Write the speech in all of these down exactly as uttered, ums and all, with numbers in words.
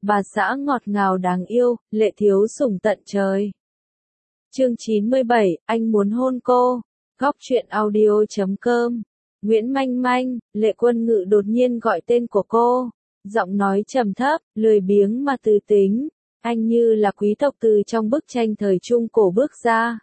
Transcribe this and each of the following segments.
bà xã ngọt ngào đáng yêu, lệ thiếu sủng tận trời. Chương chín mươi bảy, anh muốn hôn cô. Góc truyện audio chấm com. Nguyễn Manh Manh, Lệ Quân Ngự đột nhiên gọi tên của cô. Giọng nói trầm thấp, lười biếng mà từ tính. Anh như là quý tộc từ trong bức tranh thời Trung Cổ bước ra.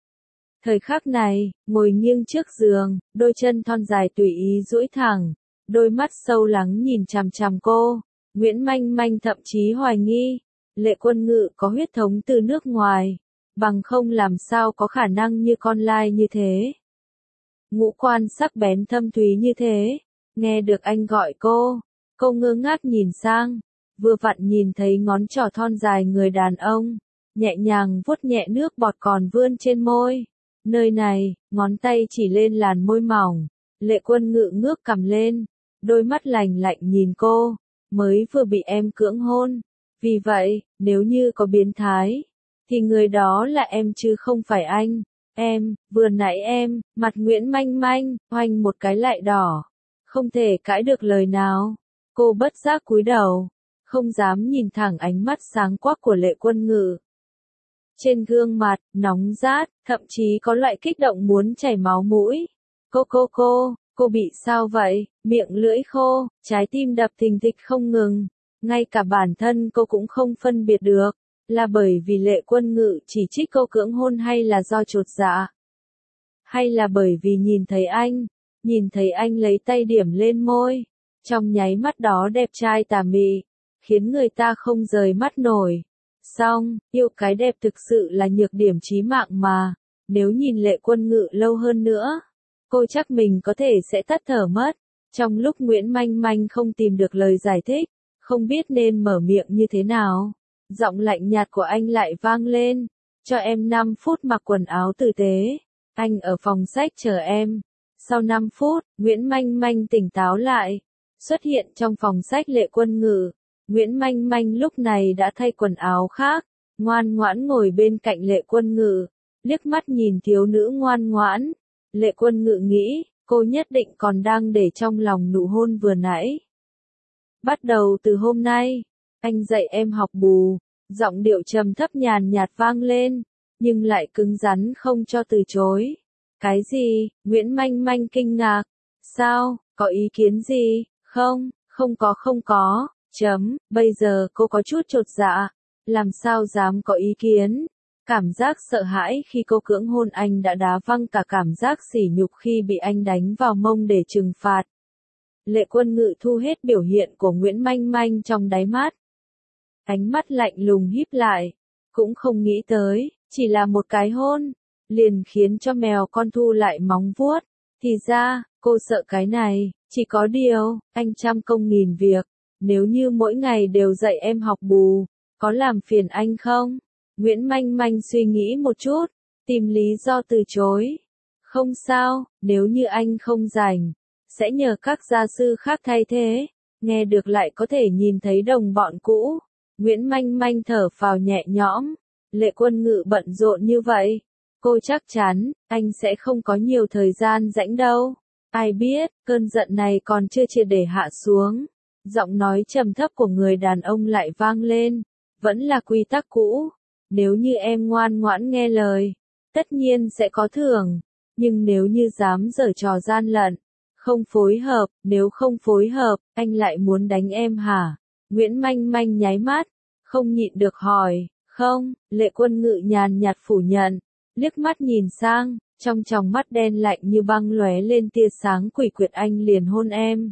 Thời khắc này, ngồi nghiêng trước giường, đôi chân thon dài tùy ý duỗi thẳng, đôi mắt sâu lắng nhìn chằm chằm cô. Nguyễn Manh Manh thậm chí hoài nghi, Lệ Quân Ngự có huyết thống từ nước ngoài, bằng không làm sao có khả năng như con lai như thế. Ngũ quan sắc bén thâm thúy như thế, nghe được anh gọi cô, cô ngơ ngác nhìn sang, vừa vặn nhìn thấy ngón trỏ thon dài người đàn ông, nhẹ nhàng vuốt nhẹ nước bọt còn vươn trên môi. Nơi này, ngón tay chỉ lên làn môi mỏng, Lệ Quân Ngự ngước cằm lên, đôi mắt lạnh lạnh nhìn cô, mới vừa bị em cưỡng hôn, vì vậy, nếu như có biến thái, thì người đó là em chứ không phải anh. Em, vừa nãy em, mặt Nguyễn Manh Manh, hoành một cái lại đỏ, không thể cãi được lời nào. Cô bất giác cúi đầu, không dám nhìn thẳng ánh mắt sáng quắc của Lệ Quân Ngự. Trên gương mặt, nóng rát, thậm chí có loại kích động muốn chảy máu mũi. Cô cô cô, cô bị sao vậy? Miệng lưỡi khô, trái tim đập thình thịch không ngừng. Ngay cả bản thân cô cũng không phân biệt được, là bởi vì Lệ Quân Ngự chỉ trích cô cưỡng hôn hay là do chột dạ. Hay là bởi vì nhìn thấy anh, nhìn thấy anh lấy tay điểm lên môi, trong nháy mắt đó đẹp trai tà mị, khiến người ta không rời mắt nổi. Xong, yêu cái đẹp thực sự là nhược điểm chí mạng mà, nếu nhìn Lệ Quân Ngự lâu hơn nữa, cô chắc mình có thể sẽ tắt thở mất. Trong lúc Nguyễn Manh Manh không tìm được lời giải thích, không biết nên mở miệng như thế nào, giọng lạnh nhạt của anh lại vang lên, cho em năm phút mặc quần áo tử tế, anh ở phòng sách chờ em. Sau năm phút, Nguyễn Manh Manh tỉnh táo lại, xuất hiện trong phòng sách Lệ Quân Ngự. Nguyễn Manh Manh lúc này đã thay quần áo khác, ngoan ngoãn ngồi bên cạnh Lệ Quân Ngự, liếc mắt nhìn thiếu nữ ngoan ngoãn. Lệ Quân Ngự nghĩ, cô nhất định còn đang để trong lòng nụ hôn vừa nãy. Bắt đầu từ hôm nay, anh dạy em học bù, giọng điệu trầm thấp nhàn nhạt vang lên, nhưng lại cứng rắn không cho từ chối. Cái gì? Nguyễn Manh Manh kinh ngạc. Sao? Có ý kiến gì? Không, không có không có. Chấm, bây giờ cô có chút chột dạ, làm sao dám có ý kiến. Cảm giác sợ hãi khi cô cưỡng hôn anh đã đá văng cả cảm giác sỉ nhục khi bị anh đánh vào mông để trừng phạt. Lệ Quân Ngự thu hết biểu hiện của Nguyễn Manh Manh trong đáy mắt. Ánh mắt lạnh lùng híp lại, cũng không nghĩ tới, chỉ là một cái hôn, liền khiến cho mèo con thu lại móng vuốt. Thì ra, cô sợ cái này, chỉ có điều, anh trăm công nghìn việc. Nếu như mỗi ngày đều dạy em học bù, có làm phiền anh không? Nguyễn Manh Manh suy nghĩ một chút, tìm lý do từ chối. Không sao, nếu như anh không rảnh, sẽ nhờ các gia sư khác thay thế. Nghe được lại có thể nhìn thấy đồng bọn cũ. Nguyễn Manh Manh thở phào nhẹ nhõm. Lệ Quân Ngự bận rộn như vậy, cô chắc chắn, anh sẽ không có nhiều thời gian rảnh đâu. Ai biết, cơn giận này còn chưa triệt để hạ xuống. Giọng nói trầm thấp của người đàn ông lại vang lên, vẫn là quy tắc cũ, nếu như em ngoan ngoãn nghe lời, tất nhiên sẽ có thưởng, nhưng nếu như dám giở trò gian lận, không phối hợp, nếu không phối hợp, anh lại muốn đánh em hả? Nguyễn Manh Manh nháy mắt, không nhịn được hỏi, không, Lệ Quân Ngự nhàn nhạt phủ nhận, liếc mắt nhìn sang, trong tròng mắt đen lạnh như băng lóe lên tia sáng quỷ quyệt. Anh liền hôn em.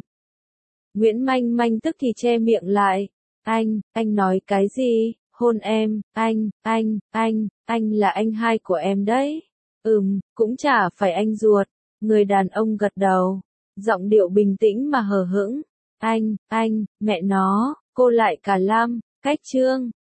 Nguyễn Manh Manh tức thì che miệng lại. Anh, anh nói cái gì? Hôn em, anh, anh, anh, anh là anh hai của em đấy. Ừm, cũng chả phải anh ruột. Người đàn ông gật đầu, giọng điệu bình tĩnh mà hờ hững. Anh, anh, mẹ nó, cô lại cả lăm, cách chương.